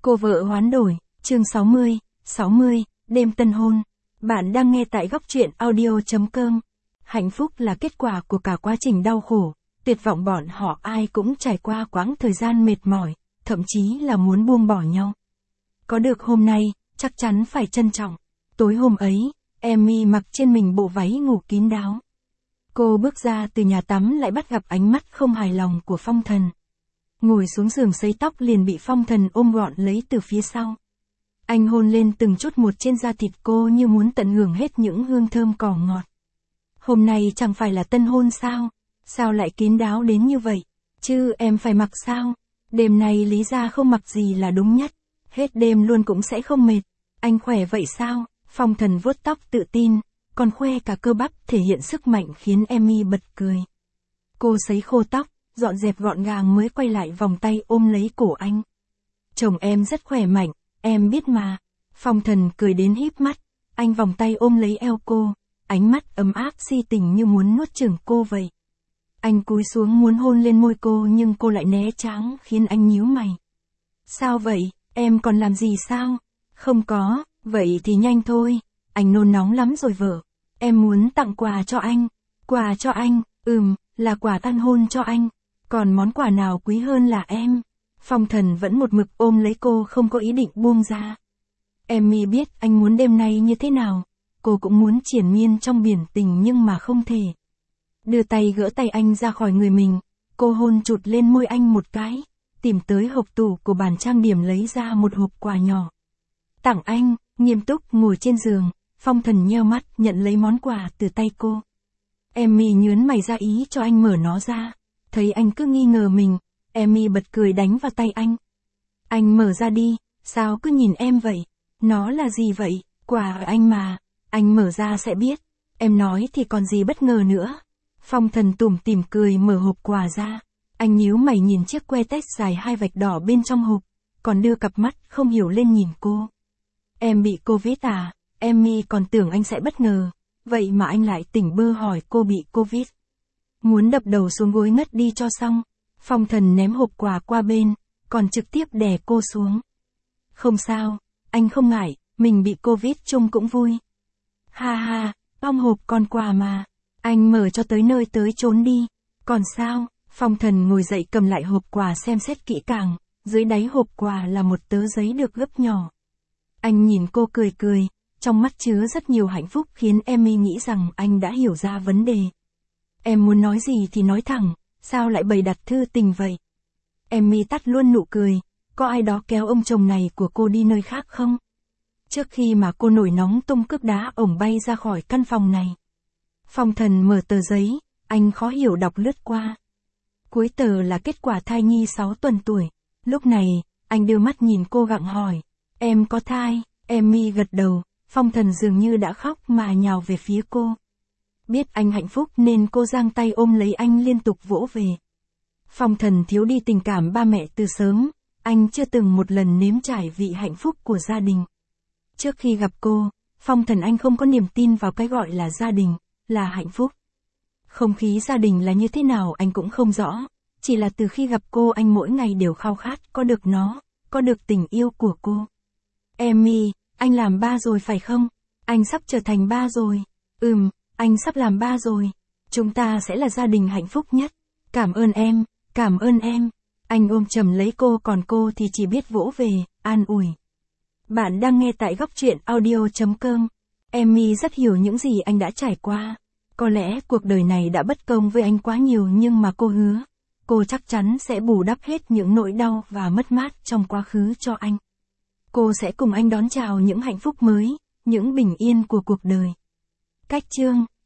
Cô vợ hoán đổi, chương 60, đêm tân hôn. Bạn đang nghe tại góc truyện audio.com. Hạnh phúc là kết quả của cả quá trình đau khổ, tuyệt vọng bọn họ ai cũng trải qua quãng thời gian mệt mỏi, thậm chí là muốn buông bỏ nhau. Có được hôm nay, chắc chắn phải trân trọng. Tối hôm ấy, Amy mặc trên mình bộ váy ngủ kín đáo. Cô bước ra từ nhà tắm lại bắt gặp ánh mắt không hài lòng của Phong Thần. Ngồi xuống giường sấy tóc liền bị Phong Thần ôm gọn lấy từ phía sau. Anh hôn lên từng chút một trên da thịt cô như muốn tận hưởng hết những hương thơm cỏ ngọt. Hôm nay chẳng phải là tân hôn sao? Sao lại kín đáo đến như vậy? Chứ em phải mặc sao? Đêm nay lý ra không mặc gì là đúng nhất. Hết đêm luôn cũng sẽ không mệt. Anh khỏe vậy sao? Phong Thần vuốt tóc tự tin, còn khoe cả cơ bắp thể hiện sức mạnh khiến Amy bật cười. Cô sấy khô tóc, dọn dẹp gọn gàng mới quay lại vòng tay ôm lấy cổ anh. Chồng em rất khỏe mạnh, em biết mà. Phong Thần cười đến híp mắt, anh vòng tay ôm lấy eo cô, ánh mắt ấm áp si tình như muốn nuốt chửng cô vậy. Anh cúi xuống muốn hôn lên môi cô nhưng cô lại né tránh khiến anh nhíu mày. Sao vậy, em còn làm gì sao? Không có, vậy thì nhanh thôi, anh nôn nóng lắm rồi vợ. Em muốn tặng quà cho anh. Quà cho anh, là quà tân hôn cho anh. Còn món quà nào quý hơn là em? Phong Thần vẫn một mực ôm lấy cô không có ý định buông ra. Amy biết anh muốn đêm nay như thế nào. Cô cũng muốn triền miên trong biển tình nhưng mà không thể. Đưa tay gỡ tay anh ra khỏi người mình. Cô hôn chụt lên môi anh một cái. Tìm tới hộp tủ của bàn trang điểm lấy ra một hộp quà nhỏ. Tặng anh, nghiêm túc ngồi trên giường. Phong Thần nheo mắt nhận lấy món quà từ tay cô. Amy nhớn mày ra ý cho anh mở nó ra. Thấy anh cứ nghi ngờ mình, Amy bật cười đánh vào tay anh. Anh mở ra đi, sao cứ nhìn em vậy? Nó là gì vậy? Quà ở anh mà, anh mở ra sẽ biết. Em nói thì còn gì bất ngờ nữa. Phong Thần tủm tỉm cười mở hộp quà ra. Anh nhíu mày nhìn chiếc que test dài 2 vạch đỏ bên trong hộp, còn đưa cặp mắt không hiểu lên nhìn cô. Em bị Covid à? Amy còn tưởng anh sẽ bất ngờ. Vậy mà anh lại tỉnh bơ hỏi cô bị Covid. Muốn đập đầu xuống gối ngất đi cho xong. Phong Thần ném hộp quà qua bên, còn trực tiếp đè cô xuống. Không sao, anh không ngại, mình bị Covid chung cũng vui. Ha ha, trong hộp còn quà mà. Anh mở cho tới nơi tới chốn đi. Còn sao? Phong Thần ngồi dậy cầm lại hộp quà xem xét kỹ càng. Dưới đáy hộp quà là một tờ giấy được gấp nhỏ. Anh nhìn cô cười cười, trong mắt chứa rất nhiều hạnh phúc khiến Amy nghĩ rằng anh đã hiểu ra vấn đề. Em muốn nói gì thì nói thẳng, sao lại bày đặt thư tình vậy? Amy tắt luôn nụ cười, có ai đó kéo ông chồng này của cô đi nơi khác không? Trước khi mà cô nổi nóng tung cước đá ổng bay ra khỏi căn phòng này. Phong Thần mở tờ giấy, anh khó hiểu đọc lướt qua. Cuối tờ là kết quả thai nhi 6 tuần tuổi. Lúc này, anh đưa mắt nhìn cô gặng hỏi, em có thai? Amy gật đầu, Phong Thần dường như đã khóc mà nhào về phía cô. Biết anh hạnh phúc nên cô giang tay ôm lấy anh liên tục vỗ về. Phong Thần thiếu đi tình cảm ba mẹ từ sớm, anh chưa từng một lần nếm trải vị hạnh phúc của gia đình. Trước khi gặp cô, Phong Thần anh không có niềm tin vào cái gọi là gia đình, là hạnh phúc. Không khí gia đình là như thế nào anh cũng không rõ, chỉ là từ khi gặp cô anh mỗi ngày đều khao khát có được nó, có được tình yêu của cô. Amy, anh làm ba rồi phải không? Anh sắp trở thành ba rồi. Anh sắp làm ba rồi. Chúng ta sẽ là gia đình hạnh phúc nhất. Cảm ơn em, cảm ơn em. Anh ôm chầm lấy cô còn cô thì chỉ biết vỗ về, an ủi. Bạn đang nghe tại góc truyện audio.com. Amy rất hiểu những gì anh đã trải qua. Có lẽ cuộc đời này đã bất công với anh quá nhiều nhưng mà cô hứa, cô chắc chắn sẽ bù đắp hết những nỗi đau và mất mát trong quá khứ cho anh. Cô sẽ cùng anh đón chào những hạnh phúc mới, những bình yên của cuộc đời. Cách chương